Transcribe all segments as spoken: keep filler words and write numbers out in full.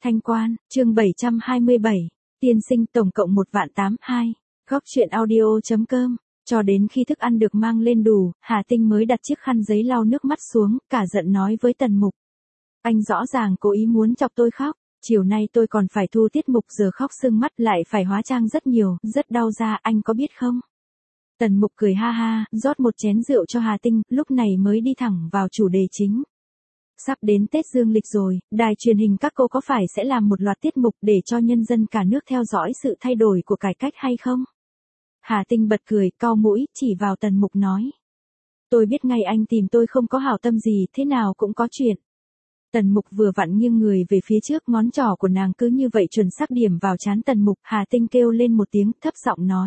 Thanh Quan, chương bảy trăm hai mươi bảy, tiên sinh tổng cộng một vạn tám hai, góc truyện audio.com, cho đến khi thức ăn được mang lên đủ, Hà Tinh mới đặt chiếc khăn giấy lau nước mắt xuống, cả giận nói với Tần Mục. Anh rõ ràng cố ý muốn chọc tôi khóc, chiều nay tôi còn phải thu tiết mục giờ khóc sưng mắt lại phải hóa trang rất nhiều, rất đau da, anh có biết không? Tần Mục cười ha ha, rót một chén rượu cho Hà Tinh, lúc này mới đi thẳng vào chủ đề chính. Sắp đến Tết Dương lịch rồi, đài truyền hình các cô có phải sẽ làm một loạt tiết mục để cho nhân dân cả nước theo dõi sự thay đổi của cải cách hay không? Hà Tinh bật cười, cau mũi, chỉ vào Tần Mục nói. Tôi biết ngay anh tìm tôi không có hảo tâm gì, thế nào cũng có chuyện. Tần Mục vừa vặn nghiêng người về phía trước, ngón trỏ của nàng cứ như vậy chuẩn xác điểm vào trán Tần Mục. Hà Tinh kêu lên một tiếng, thấp giọng nói.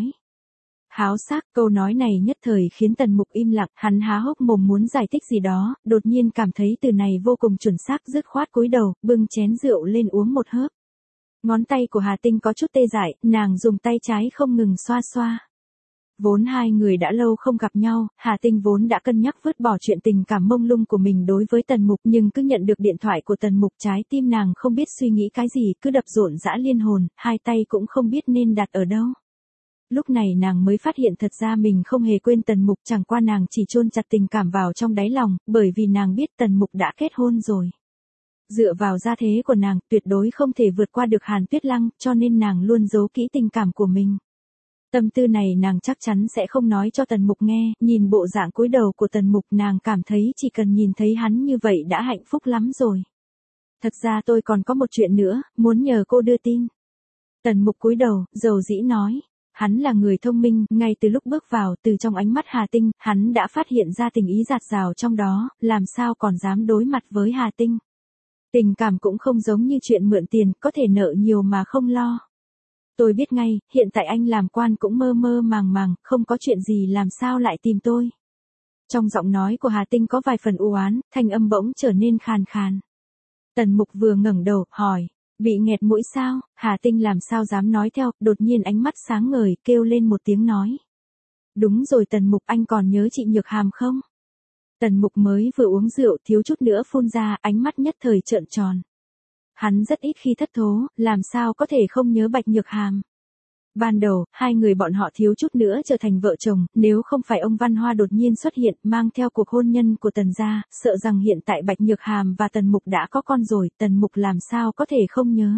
Háo sắc, câu nói này nhất thời khiến Tần Mục im lặng, hắn há hốc mồm muốn giải thích gì đó, đột nhiên cảm thấy từ này vô cùng chuẩn xác, dứt khoát cúi đầu, bưng chén rượu lên uống một hớp. Ngón tay của Hà Tinh có chút tê dại, nàng dùng tay trái không ngừng xoa xoa. Vốn hai người đã lâu không gặp nhau, Hà Tinh vốn đã cân nhắc vứt bỏ chuyện tình cảm mông lung của mình đối với Tần Mục, nhưng cứ nhận được điện thoại của Tần Mục, trái tim nàng không biết suy nghĩ cái gì, cứ đập rộn rã liên hồn, hai tay cũng không biết nên đặt ở đâu. Lúc này nàng mới phát hiện thật ra mình không hề quên Tần Mục, chẳng qua nàng chỉ chôn chặt tình cảm vào trong đáy lòng, bởi vì nàng biết Tần Mục đã kết hôn rồi. Dựa vào gia thế của nàng, tuyệt đối không thể vượt qua được Hàn Tuyết Lăng, cho nên nàng luôn giấu kỹ tình cảm của mình. Tâm tư này nàng chắc chắn sẽ không nói cho Tần Mục nghe, nhìn bộ dạng cúi đầu của Tần Mục nàng cảm thấy chỉ cần nhìn thấy hắn như vậy đã hạnh phúc lắm rồi. Thật ra tôi còn có một chuyện nữa, muốn nhờ cô đưa tin. Tần Mục cúi đầu, dầu dĩ nói. Hắn là người thông minh, ngay từ lúc bước vào, từ trong ánh mắt Hà Tinh, hắn đã phát hiện ra tình ý dạt dào trong đó, làm sao còn dám đối mặt với Hà Tinh. Tình cảm cũng không giống như chuyện mượn tiền, có thể nợ nhiều mà không lo. Tôi biết ngay, hiện tại anh làm quan cũng mơ mơ màng màng, không có chuyện gì làm sao lại tìm tôi. Trong giọng nói của Hà Tinh có vài phần u oán, thanh âm bỗng trở nên khàn khàn. Tần Mục vừa ngẩng đầu, hỏi. Bị nghẹt mũi sao? Hà Tinh làm sao dám nói theo, đột nhiên ánh mắt sáng ngời, kêu lên một tiếng nói. Đúng rồi Tần Mục, anh còn nhớ chị Nhược Hàm không? Tần Mục mới vừa uống rượu, thiếu chút nữa phun ra, ánh mắt nhất thời trợn tròn. Hắn rất ít khi thất thố, làm sao có thể không nhớ Bạch Nhược Hàm. Ban đầu, hai người bọn họ thiếu chút nữa trở thành vợ chồng, nếu không phải ông Văn Hoa đột nhiên xuất hiện, mang theo cuộc hôn nhân của Tần gia, sợ rằng hiện tại Bạch Nhược Hàm và Tần Mục đã có con rồi, Tần Mục làm sao có thể không nhớ.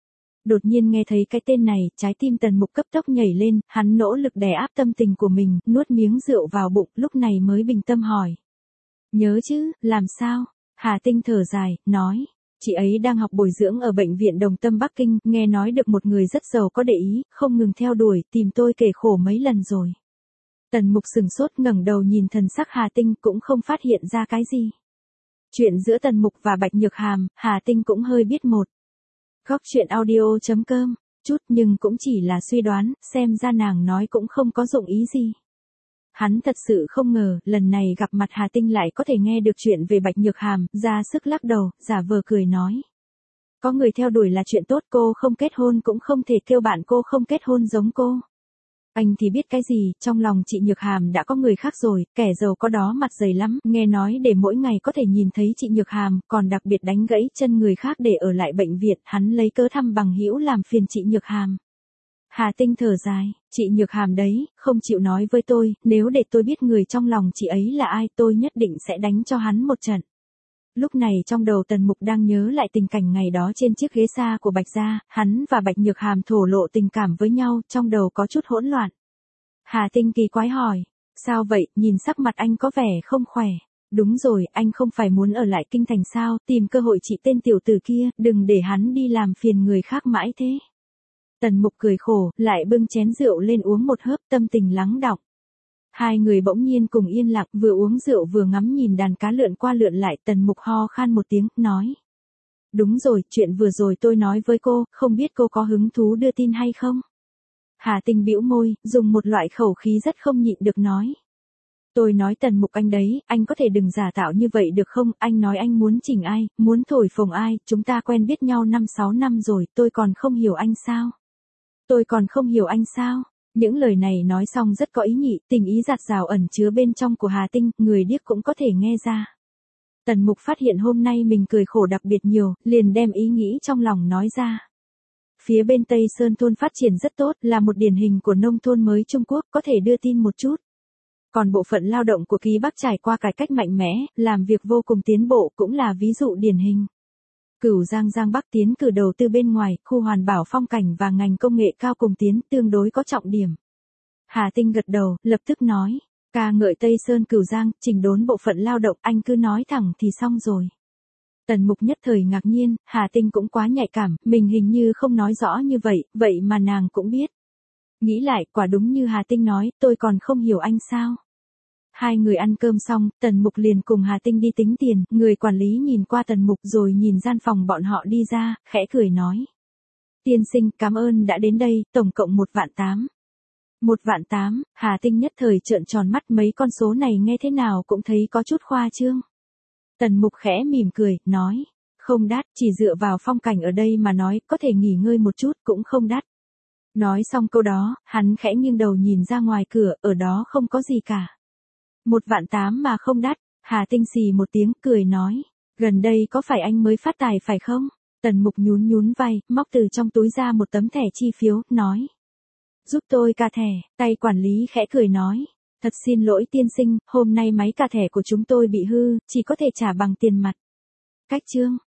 Đột nhiên nghe thấy cái tên này, trái tim Tần Mục cấp tốc nhảy lên, hắn nỗ lực đè áp tâm tình của mình, nuốt miếng rượu vào bụng, lúc này mới bình tâm hỏi. Nhớ chứ, làm sao? Hà Tinh thở dài, nói. Chị ấy đang học bồi dưỡng ở bệnh viện Đồng Tâm Bắc Kinh, nghe nói được một người rất giàu có để ý, không ngừng theo đuổi, tìm tôi kể khổ mấy lần rồi. Tần Mục sừng sốt ngẩng đầu nhìn thần sắc Hà Tinh cũng không phát hiện ra cái gì. Chuyện giữa Tần Mục và Bạch Nhược Hàm, Hà Tinh cũng hơi biết một. Góc truyện audio.com, chút nhưng cũng chỉ là suy đoán, xem ra nàng nói cũng không có dụng ý gì. Hắn thật sự không ngờ, lần này gặp mặt Hà Tinh lại có thể nghe được chuyện về Bạch Nhược Hàm, ra sức lắc đầu, giả vờ cười nói. Có người theo đuổi là chuyện tốt, cô không kết hôn cũng không thể kêu bạn cô không kết hôn giống cô. Anh thì biết cái gì, trong lòng chị Nhược Hàm đã có người khác rồi, kẻ giàu có đó mặt dày lắm, nghe nói để mỗi ngày có thể nhìn thấy chị Nhược Hàm, còn đặc biệt đánh gãy chân người khác để ở lại bệnh viện, hắn lấy cớ thăm bằng hữu làm phiền chị Nhược Hàm. Hà Tinh thở dài, chị Nhược Hàm đấy, không chịu nói với tôi, nếu để tôi biết người trong lòng chị ấy là ai tôi nhất định sẽ đánh cho hắn một trận. Lúc này trong đầu Tần Mục đang nhớ lại tình cảnh ngày đó trên chiếc ghế xa của Bạch gia, hắn và Bạch Nhược Hàm thổ lộ tình cảm với nhau, trong đầu có chút hỗn loạn. Hà Tinh kỳ quái hỏi, sao vậy, nhìn sắc mặt anh có vẻ không khỏe. Đúng rồi, anh không phải muốn ở lại kinh thành sao, tìm cơ hội trị tên tiểu tử kia, đừng để hắn đi làm phiền người khác mãi thế. Tần Mục cười khổ, lại bưng chén rượu lên uống một hớp, tâm tình lắng đọng. Hai người bỗng nhiên cùng yên lặng, vừa uống rượu vừa ngắm nhìn đàn cá lượn qua lượn lại, Tần Mục ho khan một tiếng, nói. Đúng rồi, chuyện vừa rồi tôi nói với cô, không biết cô có hứng thú đưa tin hay không? Hà Tinh bĩu môi, dùng một loại khẩu khí rất không nhịn được nói. Tôi nói Tần Mục anh đấy, anh có thể đừng giả tạo như vậy được không, anh nói anh muốn chỉnh ai, muốn thổi phồng ai, chúng ta quen biết nhau năm sáu năm rồi, tôi còn không hiểu anh sao? Tôi còn không hiểu anh sao? Những lời này nói xong rất có ý nhị, tình ý dạt dào ẩn chứa bên trong của Hà Tinh, người điếc cũng có thể nghe ra. Tần Mục phát hiện hôm nay mình cười khổ đặc biệt nhiều, liền đem ý nghĩ trong lòng nói ra. Phía bên Tây Sơn thôn phát triển rất tốt, là một điển hình của nông thôn mới Trung Quốc, có thể đưa tin một chút. Còn bộ phận lao động của Ký Bắc trải qua cải cách mạnh mẽ, làm việc vô cùng tiến bộ cũng là ví dụ điển hình. Cửu Giang Giang Bắc tiến cử đầu tư bên ngoài, khu hoàn bảo phong cảnh và ngành công nghệ cao cùng tiến tương đối có trọng điểm. Hà Tinh gật đầu, lập tức nói, ca ngợi Tây Sơn Cửu Giang, chỉnh đốn bộ phận lao động, anh cứ nói thẳng thì xong rồi. Tần Mục nhất thời ngạc nhiên, Hà Tinh cũng quá nhạy cảm, mình hình như không nói rõ như vậy, vậy mà nàng cũng biết. Nghĩ lại, quả đúng như Hà Tinh nói, tôi còn không hiểu anh sao. Hai người ăn cơm xong, Tần Mục liền cùng Hà Tinh đi tính tiền, người quản lý nhìn qua Tần Mục rồi nhìn gian phòng bọn họ đi ra, khẽ cười nói. Tiên sinh, cảm ơn đã đến đây, tổng cộng một vạn tám. Một vạn tám, Hà Tinh nhất thời trợn tròn mắt, mấy con số này nghe thế nào cũng thấy có chút khoa trương. Tần Mục khẽ mỉm cười, nói, không đắt, chỉ dựa vào phong cảnh ở đây mà nói, có thể nghỉ ngơi một chút cũng không đắt. Nói xong câu đó, hắn khẽ nghiêng đầu nhìn ra ngoài cửa, ở đó không có gì cả. Một vạn tám mà không đắt, Hà Tinh xì một tiếng, cười nói, gần đây có phải anh mới phát tài phải không? Tần Mục nhún nhún vai, móc từ trong túi ra một tấm thẻ chi phiếu, nói. Giúp tôi cà thẻ, tay quản lý khẽ cười nói. Thật xin lỗi tiên sinh, hôm nay máy cà thẻ của chúng tôi bị hư, chỉ có thể trả bằng tiền mặt. Cách chương.